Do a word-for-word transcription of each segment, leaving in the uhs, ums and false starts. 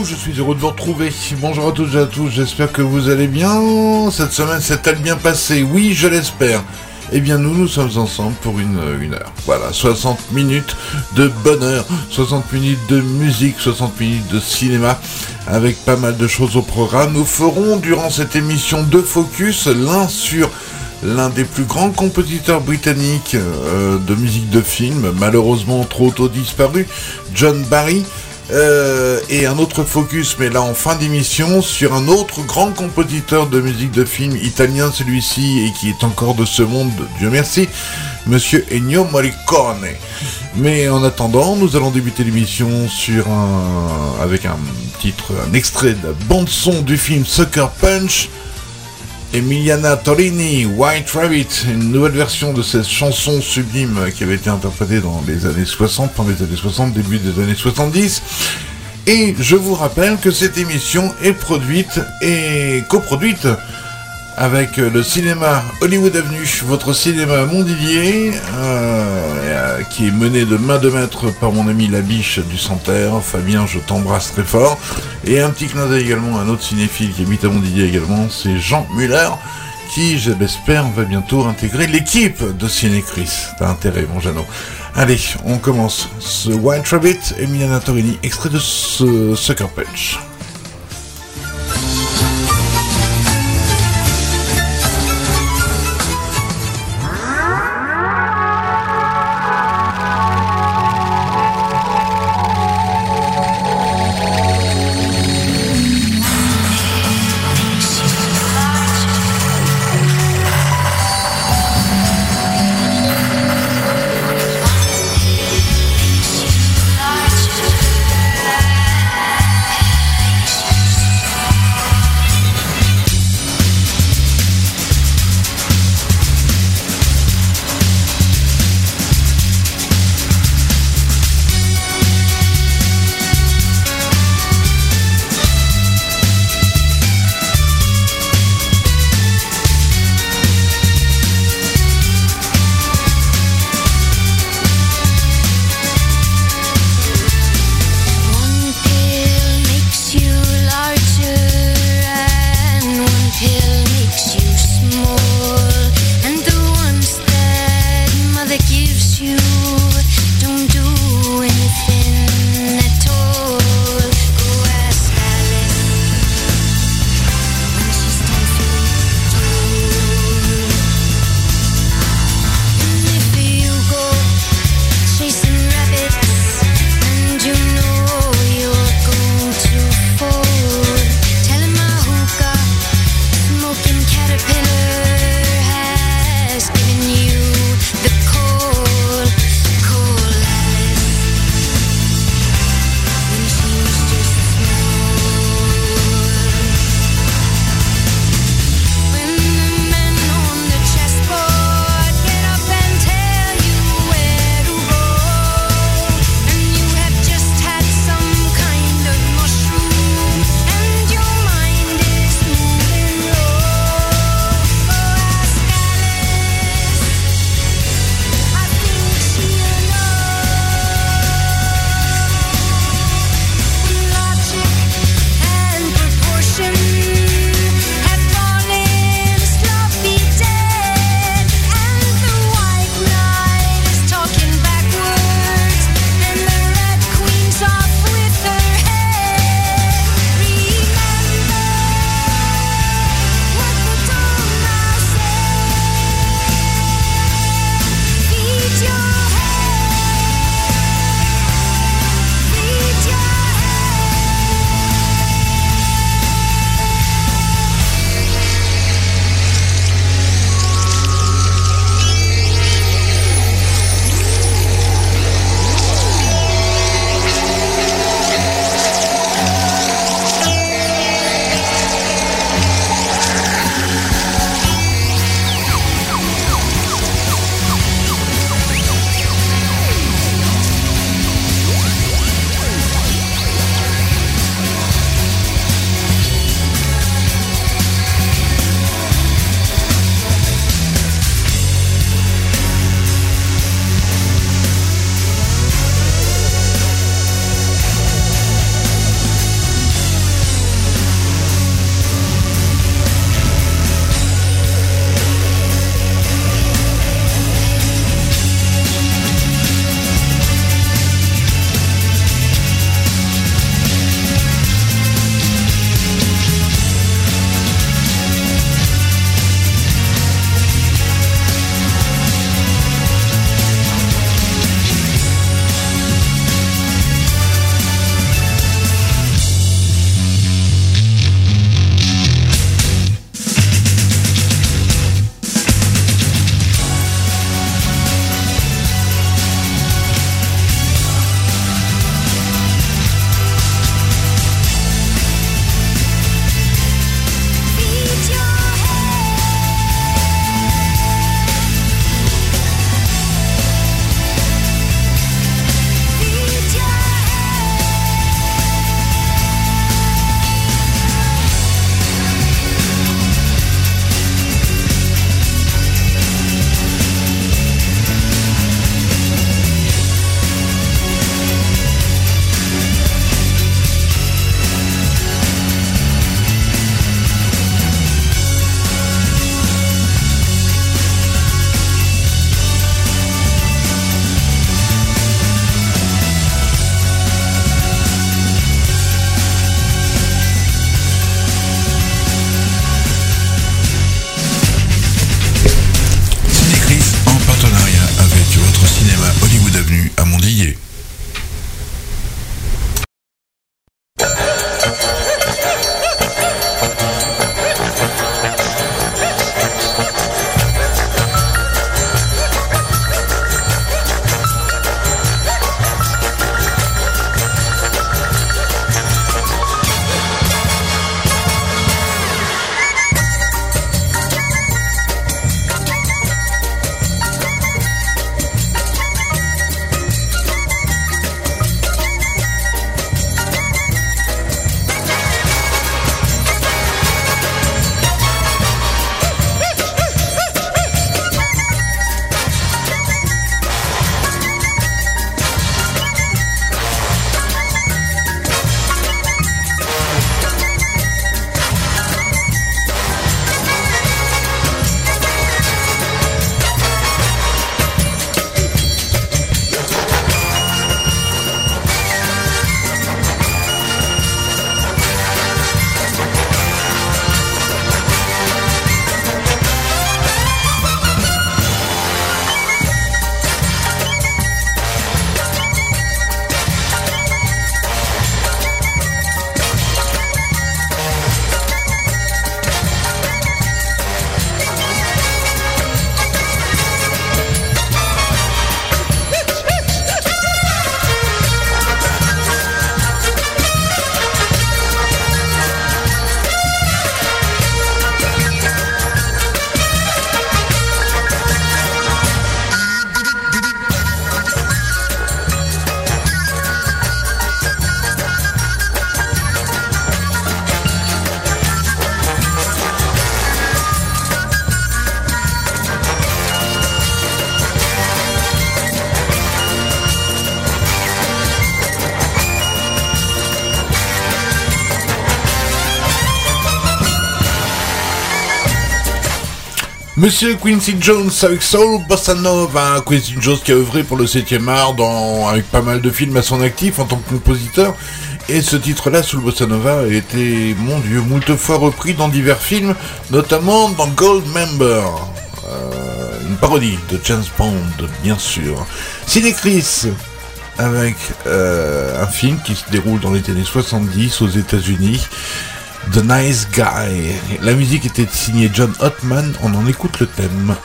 Ouh, je suis heureux de vous retrouver. Bonjour à toutes et à tous, j'espère que vous allez bien. Cette semaine s'est-elle bien passée? Oui, je l'espère. Eh bien, nous, nous sommes ensemble pour une, une heure. Voilà, soixante minutes de bonheur, soixante minutes de musique, soixante minutes de cinéma, avec pas mal de choses au programme. Nous ferons durant cette émission deux focus, l'un sur l'un des plus grands compositeurs britanniques euh, de musique de film, malheureusement trop tôt disparu, John Barry, euh, et un autre focus, mais là en fin d'émission, sur un autre grand compositeur de musique de film, italien celui-ci, et qui est encore de ce monde, Dieu merci, Monsieur Ennio Morricone. Mais en attendant, nous allons débuter l'émission sur un, avec un titre, un extrait de la bande-son du film Sucker Punch, Emiliana Torrini, White Rabbit, une nouvelle version de cette chanson sublime qui avait été interprétée dans les années soixante, pendant les années soixante, début des années soixante-dix. Et je vous rappelle que cette émission est produite et coproduite avec le cinéma Hollywood Avenue, votre cinéma Montdidier, euh, qui est mené de main de maître par mon ami Labiche du Santerre. Fabien, je t'embrasse très fort. Et un petit clin d'œil également à un autre cinéphile qui habite à Montdidier également, c'est Jean Muller, qui, je l'espère, va bientôt intégrer l'équipe de Ciné-Chris. T'as intérêt, mon Jeannot. Allez, on commence. Ce White Rabbit, Emiliana Torrini, extrait de ce Sucker Punch. Light Monsieur Quincy Jones avec Soul Bossa Nova. Quincy Jones qui a œuvré pour le septième art dans, avec pas mal de films à son actif en tant que compositeur. Et ce titre-là, Soul Bossa Nova, a été, mon Dieu, moult fois repris dans divers films, notamment dans Goldmember, euh, une parodie de James Bond, bien sûr. Ciné Chris, avec euh, un film qui se déroule dans les années soixante-dix aux États-Unis, The Nice Guy. La musique était signée John Ottman, on en écoute le thème.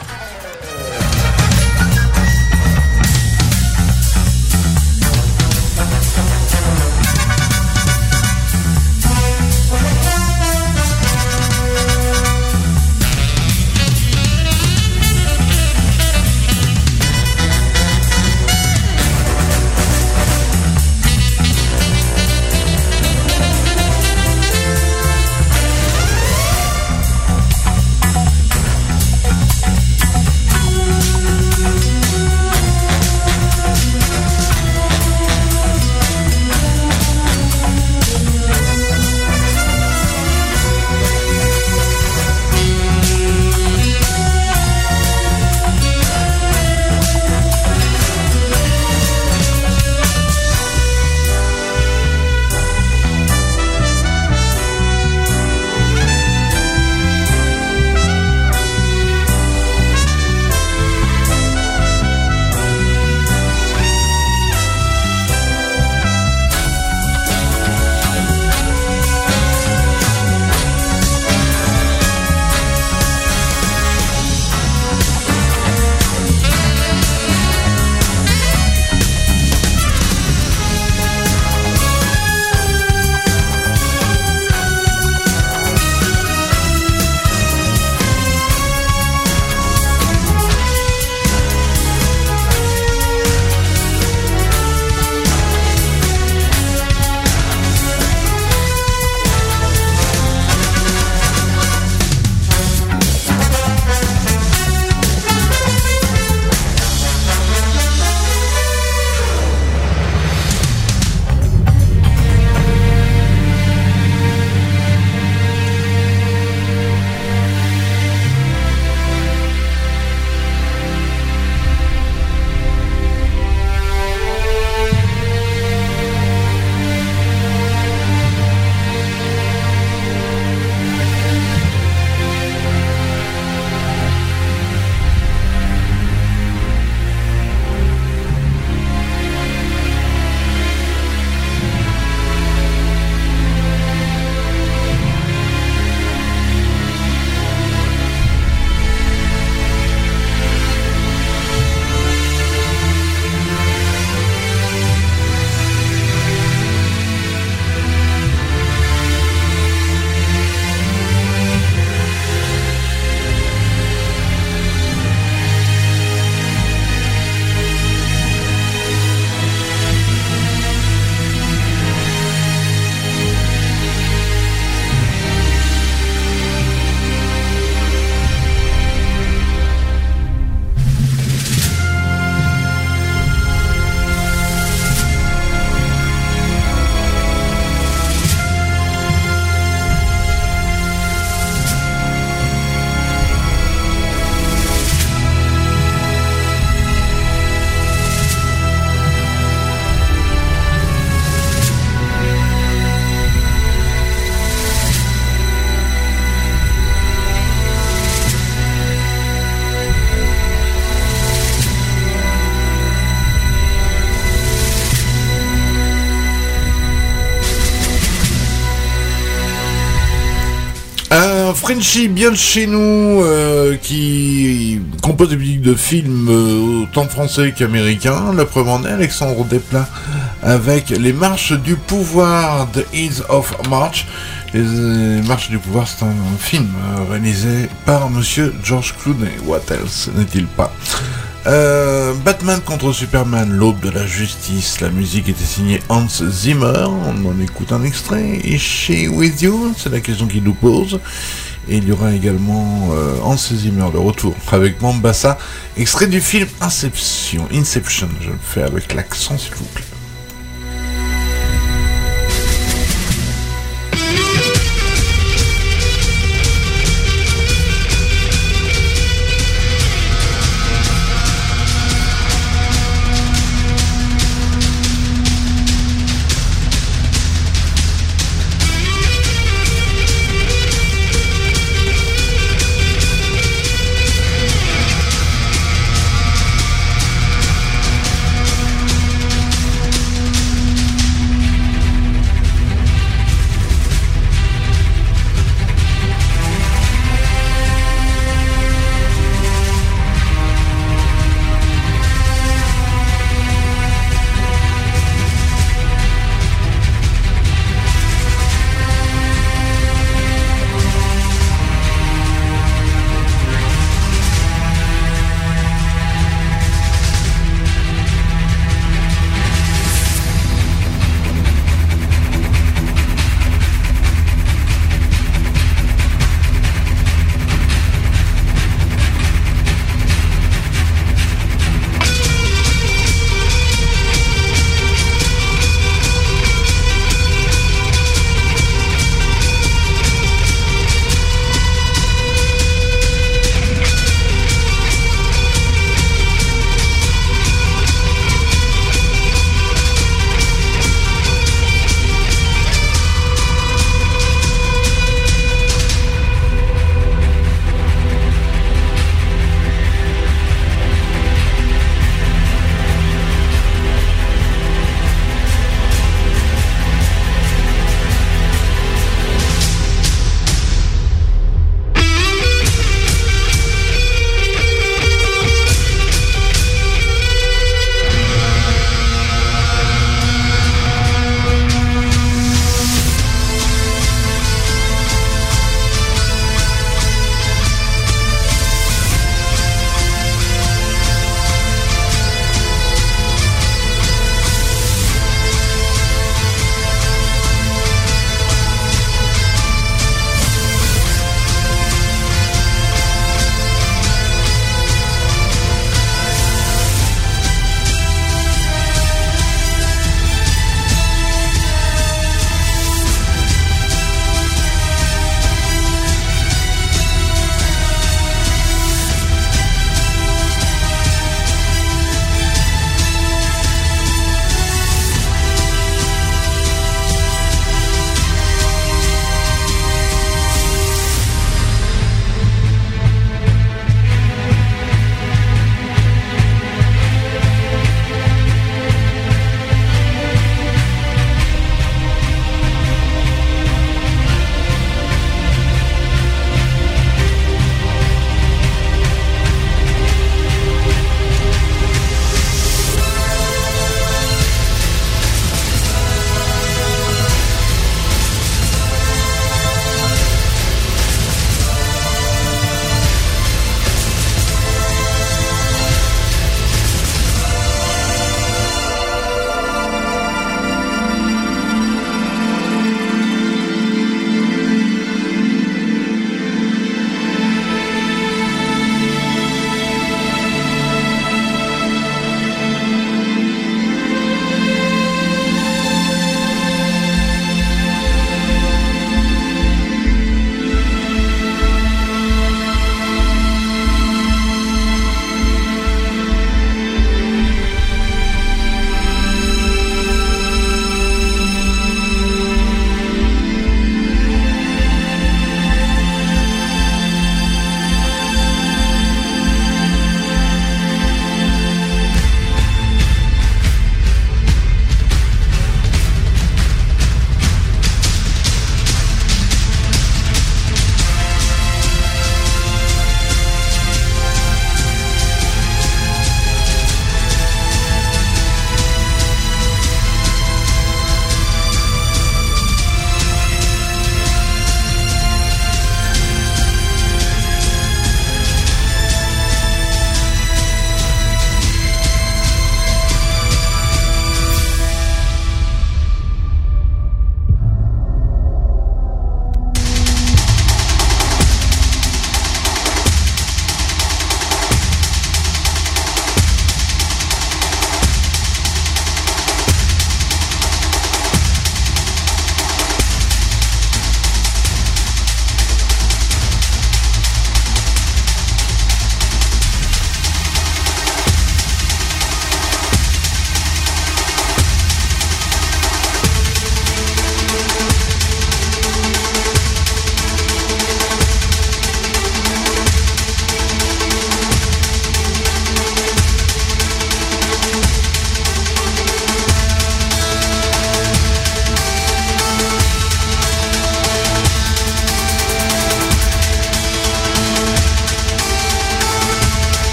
Frenchy, bien de chez nous, euh, qui compose des musiques de films euh, autant français qu'américains. La preuve en est Alexandre Desplat avec Les Marches du Pouvoir, The Ides of March. Les euh, Marches du Pouvoir, c'est un, un film euh, réalisé par Monsieur George Clooney. What else n'est-il pas? Euh, Batman contre Superman, l'aube de la justice. La musique était signée Hans Zimmer. On en écoute un extrait. Is she with you? C'est la question qu'il nous pose. Et il y aura également euh, Hans Zimmer, le retour avec Mombasa, extrait du film Inception. Inception, je le fais avec l'accent s'il vous plaît.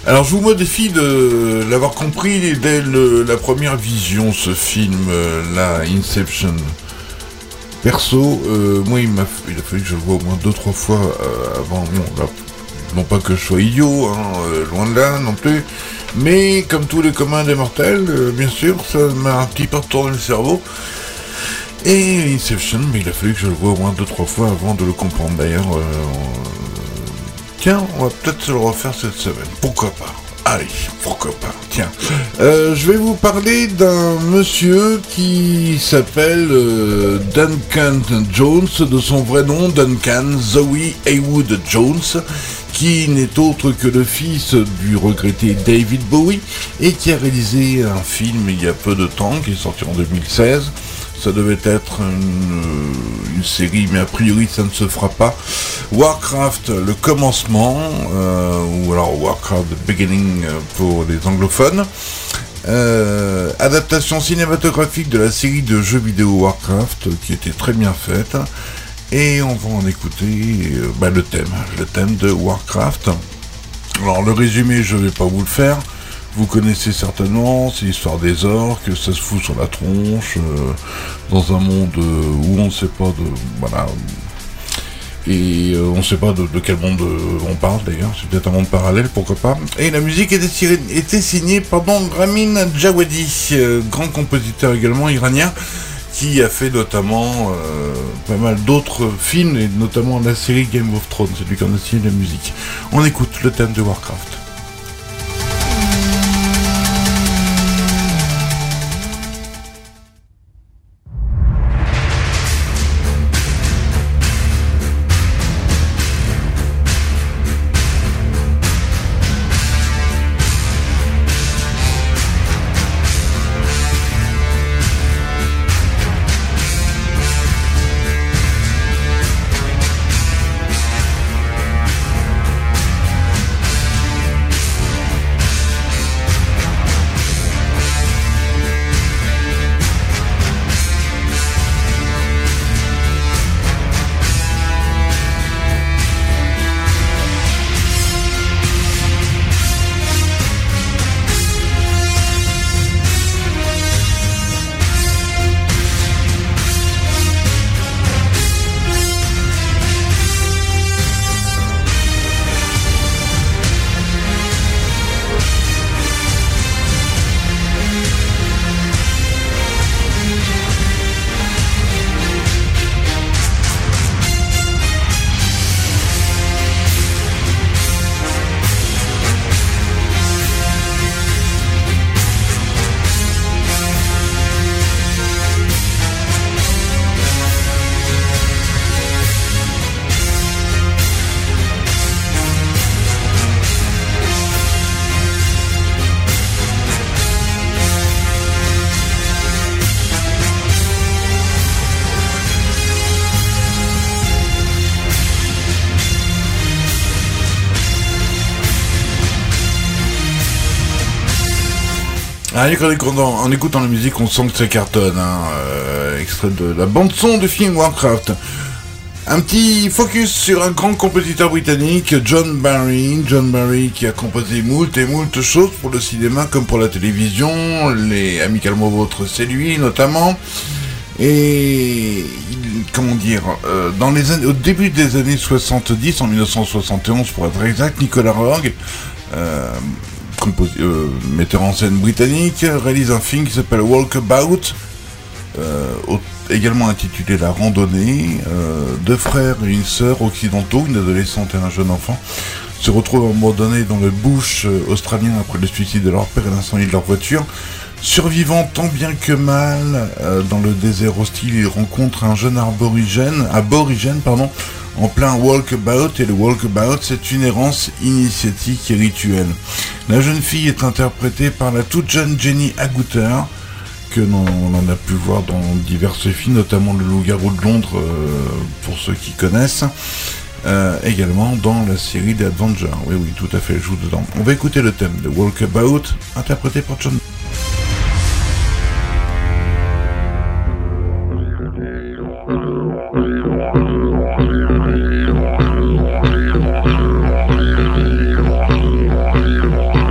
Alors je vous modifie de l'avoir compris dès le, la première vision, ce film, euh, là, Inception. Perso, euh, moi il, m'a, il a fallu que je le voie au moins deux trois fois euh, avant, bon, là, non pas que je sois idiot, hein, euh, loin de là non plus, mais comme tous les communs des mortels, euh, bien sûr, ça m'a un petit peu retourné le cerveau. Et Inception, mais il a fallu que je le voie au moins deux trois fois avant de le comprendre. D'ailleurs, euh, tiens, on va peut-être se le refaire cette semaine. Pourquoi pas? Allez, pourquoi pas? Tiens, euh, je vais vous parler d'un monsieur qui s'appelle euh, Duncan Jones, de son vrai nom, Duncan Zoe Haywood Jones, qui n'est autre que le fils du regretté David Bowie et qui a réalisé un film il y a peu de temps, qui est sorti en deux mille seize. Ça devait être une, une série, mais a priori ça ne se fera pas. Warcraft, le commencement, euh, ou alors Warcraft, the beginning pour les anglophones. Euh, adaptation cinématographique de la série de jeux vidéo Warcraft, qui était très bien faite. Et on va en écouter euh, bah, le thème, le thème de Warcraft. Alors le résumé, je vais pas vous le faire. Vous connaissez certainement, c'est l'histoire des orques, ça se fout sur la tronche, euh, dans un monde euh, où on ne sait pas de... Voilà. Et euh, on ne sait pas de, de quel monde euh, on parle d'ailleurs, c'est peut-être un monde parallèle, pourquoi pas. Et la musique était, tirée, était signée pardon, Ramin Djawadi, euh, grand compositeur également iranien, qui a fait notamment euh, pas mal d'autres films, et notamment la série Game of Thrones, c'est lui qui en a signé la musique. On écoute le thème de Warcraft. Ah, en, en écoutant la musique, on sent que ça cartonne, hein, euh, extrait de la bande-son du film Warcraft. Un petit focus sur un grand compositeur britannique, John Barry. John Barry qui a composé moult et moult choses pour le cinéma comme pour la télévision. Les Amicalement Vôtres, c'est lui notamment. Et comment dire, euh, dans les années, au début des années soixante-dix, en dix-neuf cent soixante et onze pour être exact, Nicolas Roeg, euh, compos- euh, metteur en scène britannique, réalise un film qui s'appelle Walkabout, euh, au, également intitulé La Randonnée. Euh, deux frères et une sœur occidentaux, une adolescente et un jeune enfant, se retrouvent abandonnés dans le bush australien après le suicide de leur père et l'incendie de leur voiture. Survivant tant bien que mal euh, dans le désert hostile, ils rencontrent un jeune aborigène, aborigène pardon, en plein walkabout, et le walkabout, c'est une errance initiatique et rituelle. La jeune fille est interprétée par la toute jeune Jenny Agutter, que l'on, on en a pu voir dans divers films, notamment Le Loup-garou de Londres, euh, pour ceux qui connaissent, euh, également dans la série des Avengers. Oui, oui, tout à fait, elle joue dedans. On va écouter le thème de Walkabout, interprété par John. Thank you.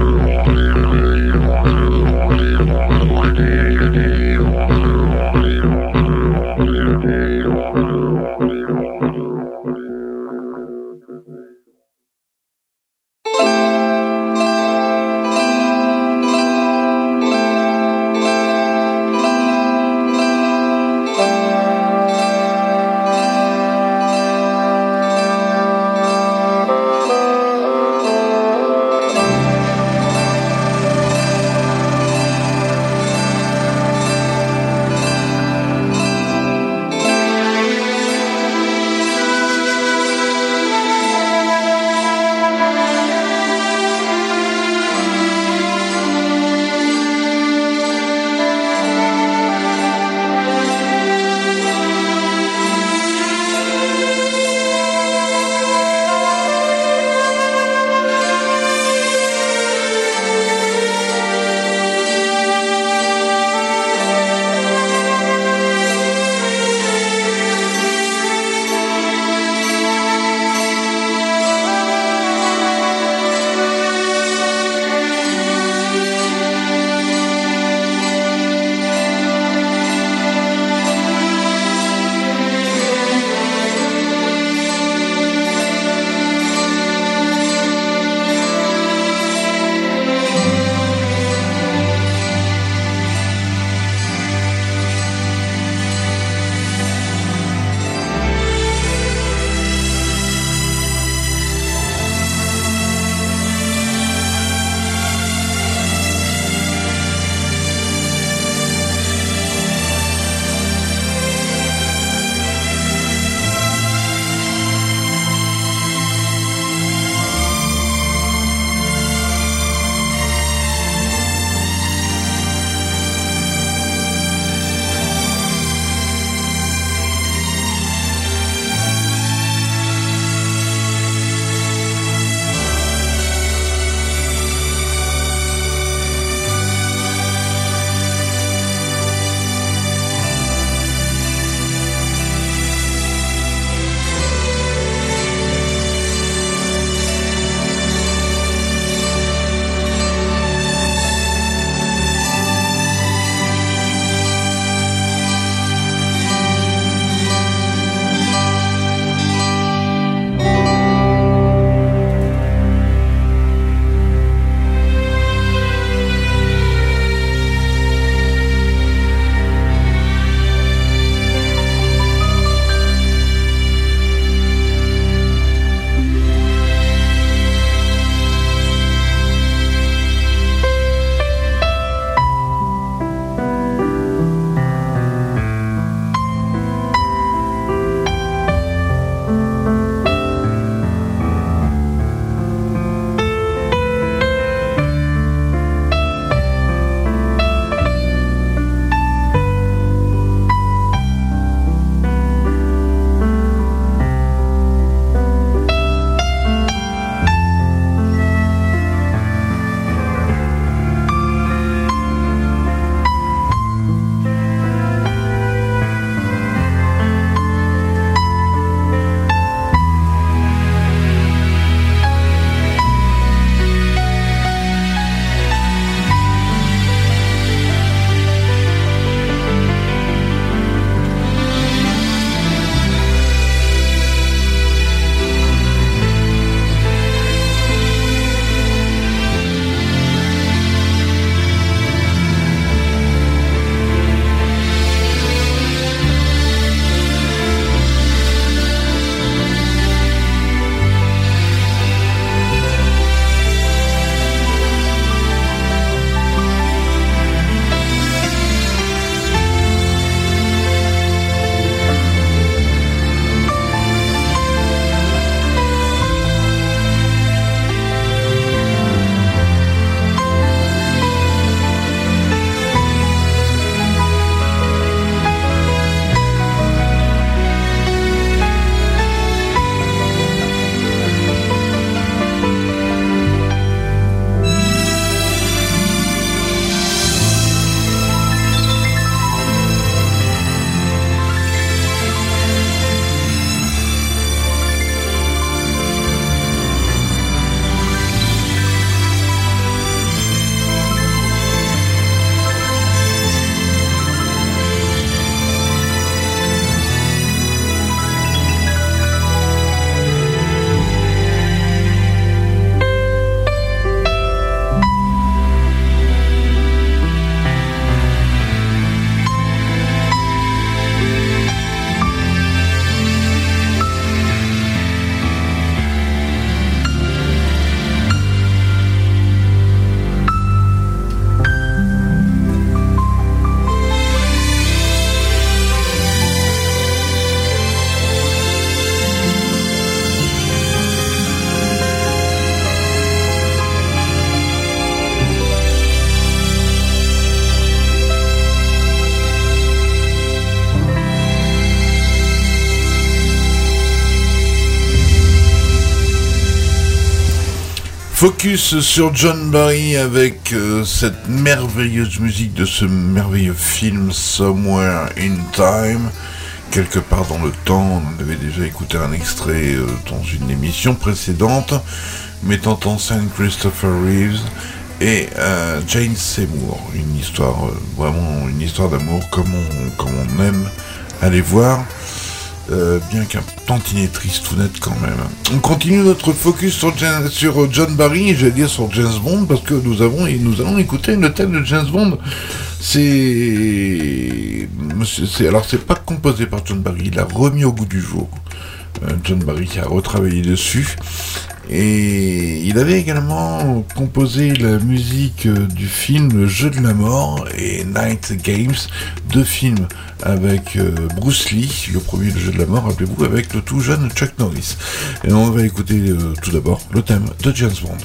Focus sur John Barry avec euh, cette merveilleuse musique de ce merveilleux film Somewhere in Time, quelque part dans le temps. On avait déjà écouté un extrait euh, dans une émission précédente, mettant en scène Christopher Reeves et euh, Jane Seymour. Une histoire, euh, vraiment une histoire d'amour comme on, comme on aime aller voir. Euh, bien qu'un tantinet triste tout net quand même. On continue notre focus sur, Jan- sur John Barry, et j'allais dire sur James Bond, parce que nous avons et nous allons écouter le thème de James Bond. C'est, c'est alors c'est pas composé par John Barry, il l'a remis au goût du jour. Euh, John Barry a retravaillé dessus. Et il avait également composé la musique du film Le Jeu de la Mort et Night Games, deux films avec euh, Bruce Lee, le premier Le Jeu de la Mort, rappelez-vous, avec le tout jeune Chuck Norris. Et on va écouter euh, tout d'abord le thème de James Bond.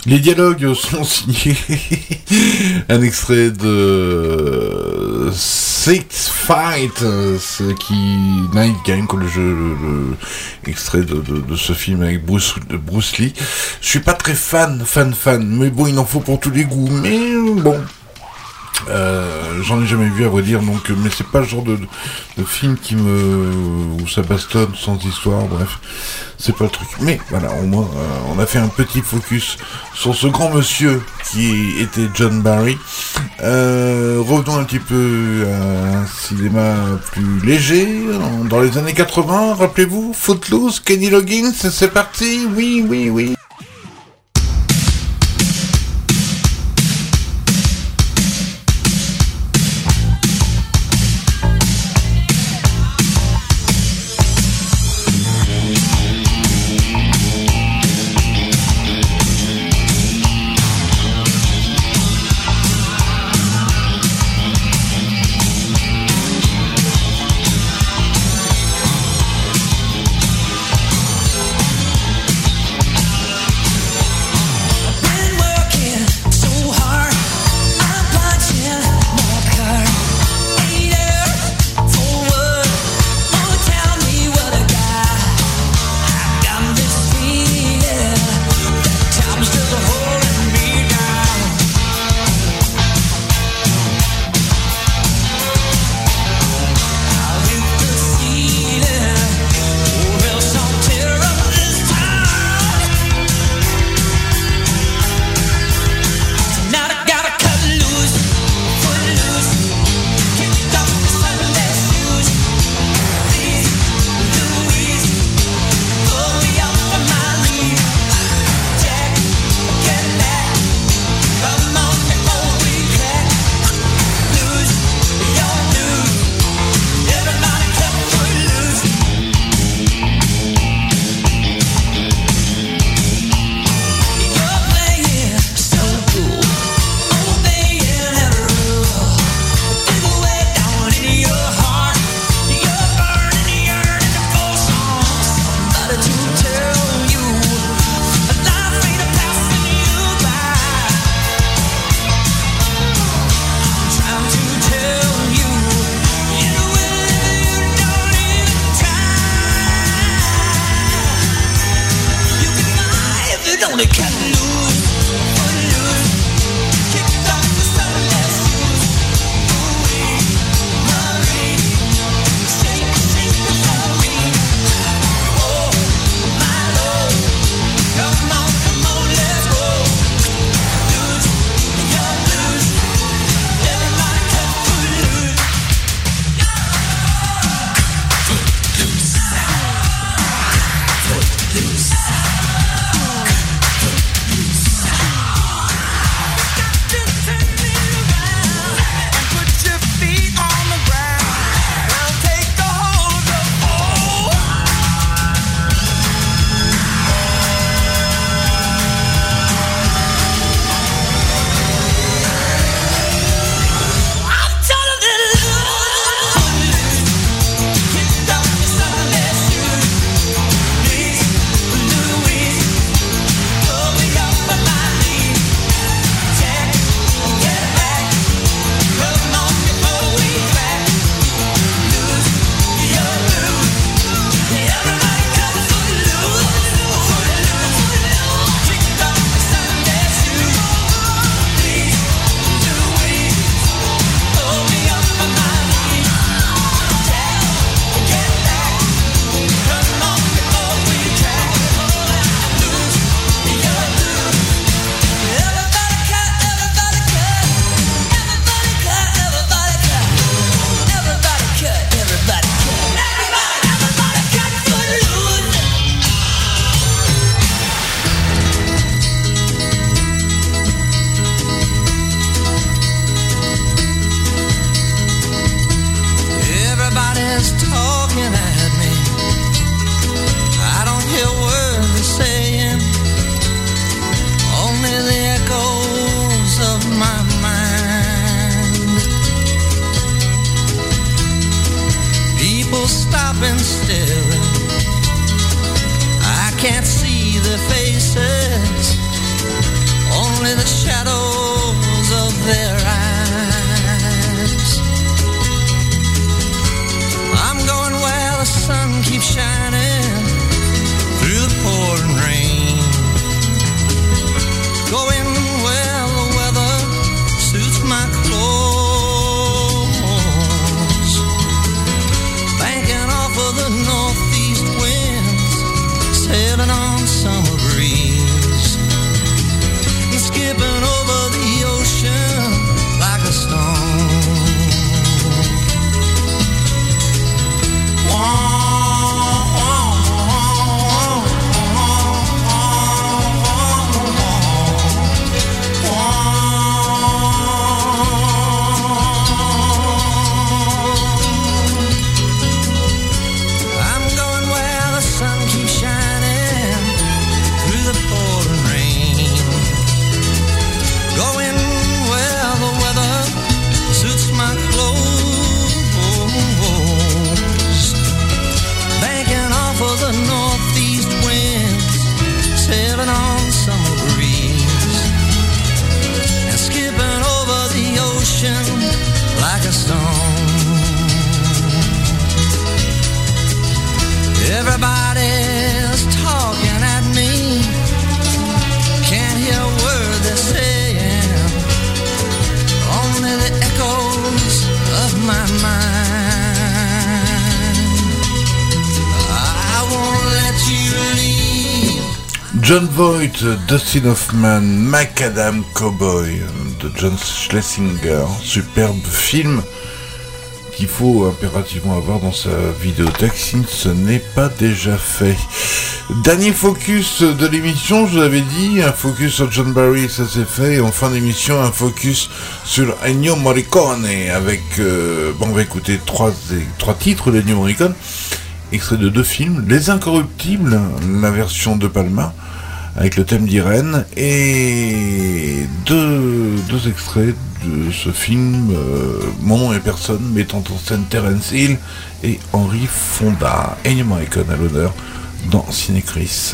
Les dialogues sont signés. Un extrait de Six Fight, ce qui Night Game, le jeu, le, le extrait de, de, de ce film avec Bruce, Bruce Lee. Je suis pas très fan, fan, fan, mais bon, il en faut pour tous les goûts. Mais bon. Euh, j'en ai jamais vu à vrai dire, donc mais c'est pas le genre de, de, de film qui me où ça bastonne sans histoire, bref, c'est pas le truc. Mais voilà, au moins euh, on a fait un petit focus sur ce grand monsieur qui était John Barry. Euh, revenons un petit peu à un cinéma plus léger, dans les années quatre-vingts, rappelez-vous, Footloose, Kenny Loggins, c'est parti, oui, oui, oui. can't see their faces. only the shadows of their eyes. I'm going where the sun keeps shining through the pouring rain. Going where the weather suits my clothes. Banking off of the northeast winds, sailing on summer breeze, and skipping over the ocean like a stone. Like a stone. Everybody's talking at me, can't hear a word they're saying, only the echoes of my mind. I won't let you leave. Jon Voight, Dustin Hoffman, Macadam Cowboy de John Schlesinger, superbe film qu'il faut impérativement avoir dans sa vidéothèque si ce n'est pas déjà fait. Dernier focus de l'émission, je vous avais dit, un focus sur John Barry, ça s'est fait, et en fin d'émission, un focus sur Ennio Morricone, avec, euh, bon, on va écouter trois, trois titres d'Ennio Morricone, extraits de deux films, Les Incorruptibles, la version de Palma, avec le thème d'Irène, et deux, deux extraits de ce film, euh, Mon nom et personne, mettant en scène Terence Hill et Henry Fonda. Ennio Morricone à l'honneur dans Ciné-Chris.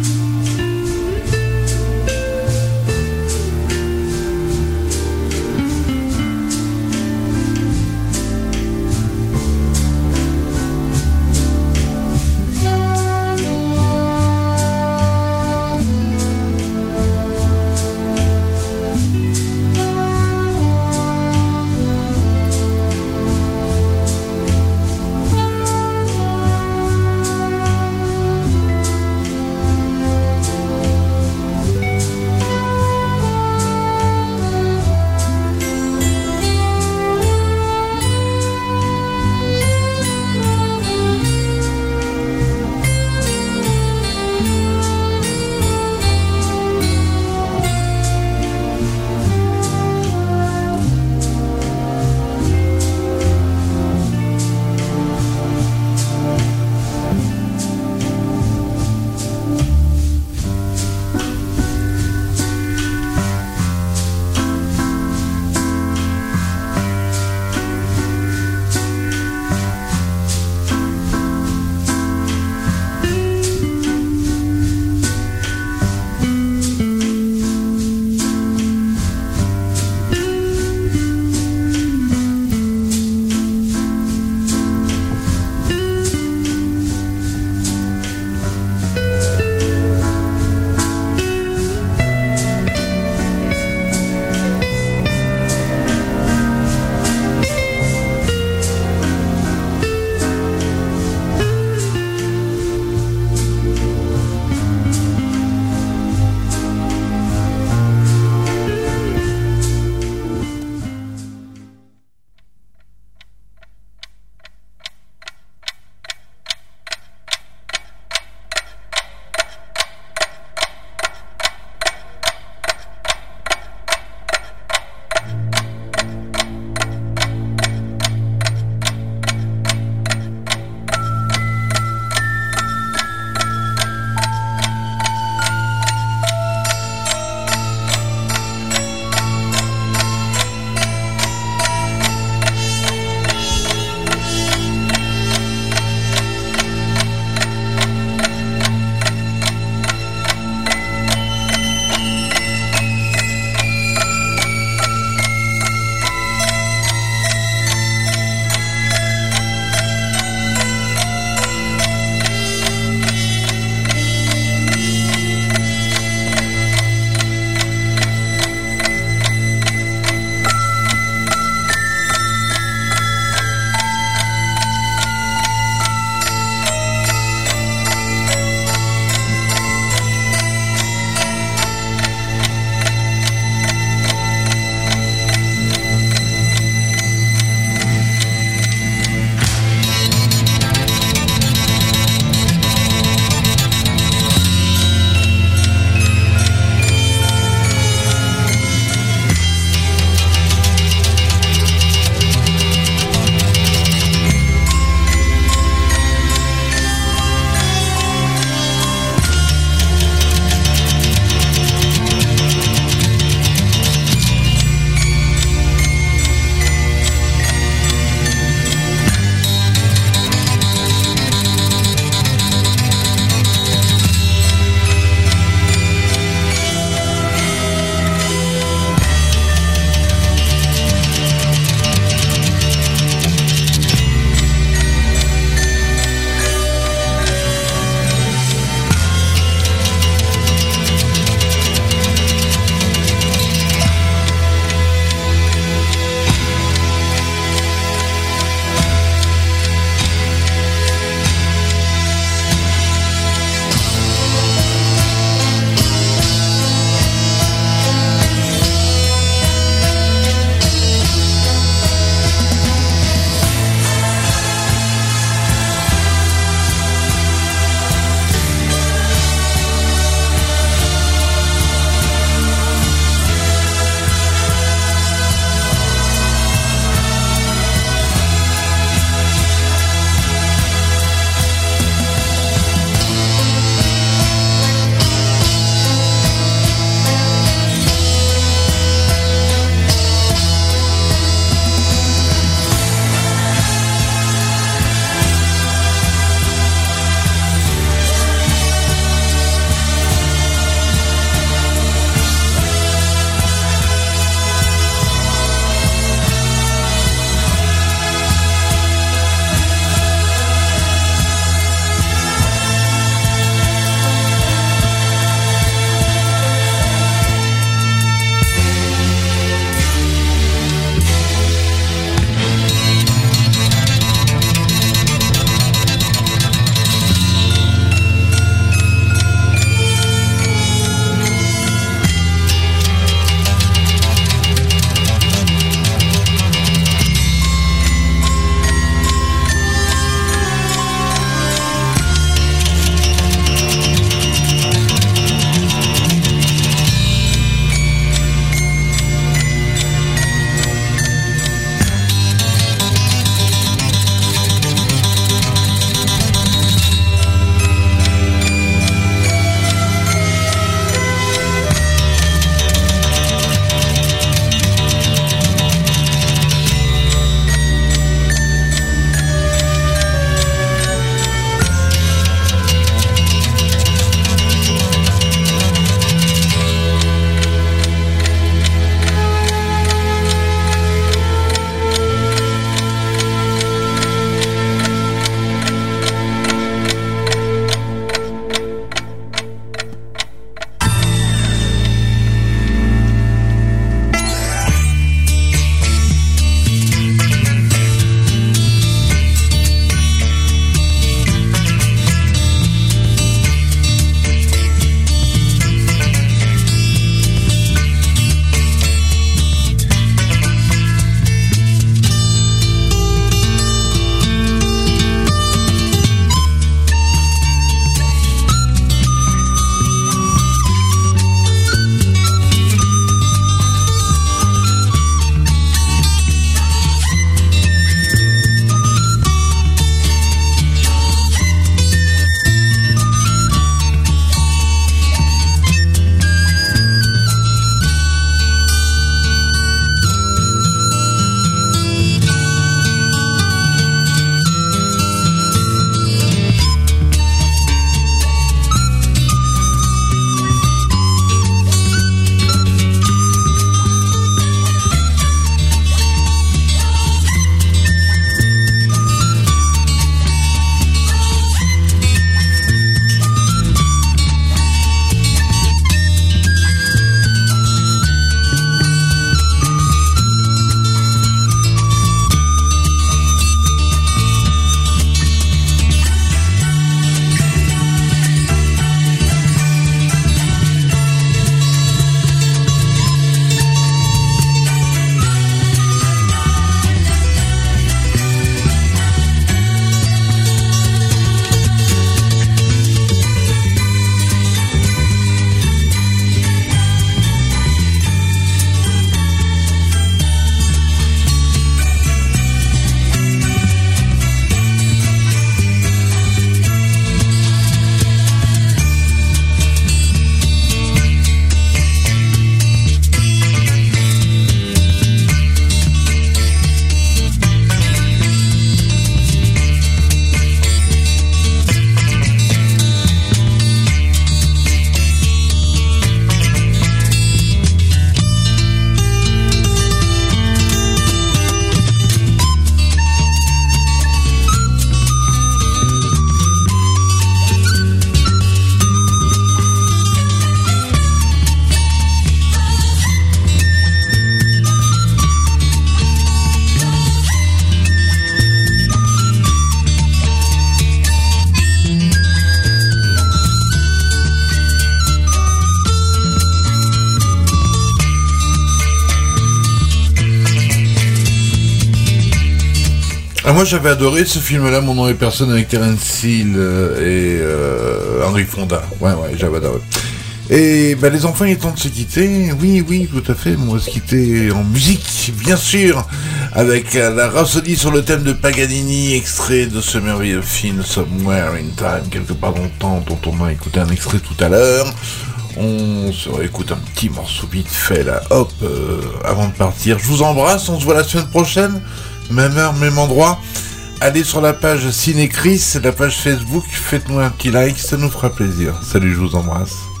Ah, moi j'avais adoré ce film-là, Mon nom est personne, avec Terence Hill et euh, Henry Fonda. Ouais, ouais, j'avais adoré. Et bah, les enfants, il est temps de se quitter. Oui, oui, tout à fait. On va se quitter en musique, bien sûr, avec euh, la Rhapsodie sur le thème de Paganini, extrait de ce merveilleux film Somewhere in Time, quelque part dans le temps, dont on a écouté un extrait tout à l'heure. On se réécoute un petit morceau vite fait là, hop, euh, avant de partir. Je vous embrasse, on se voit la semaine prochaine, même heure, même endroit. Allez sur la page Ciné Chris, la page Facebook, faites-nous un petit like, ça nous fera plaisir. Salut, je vous embrasse.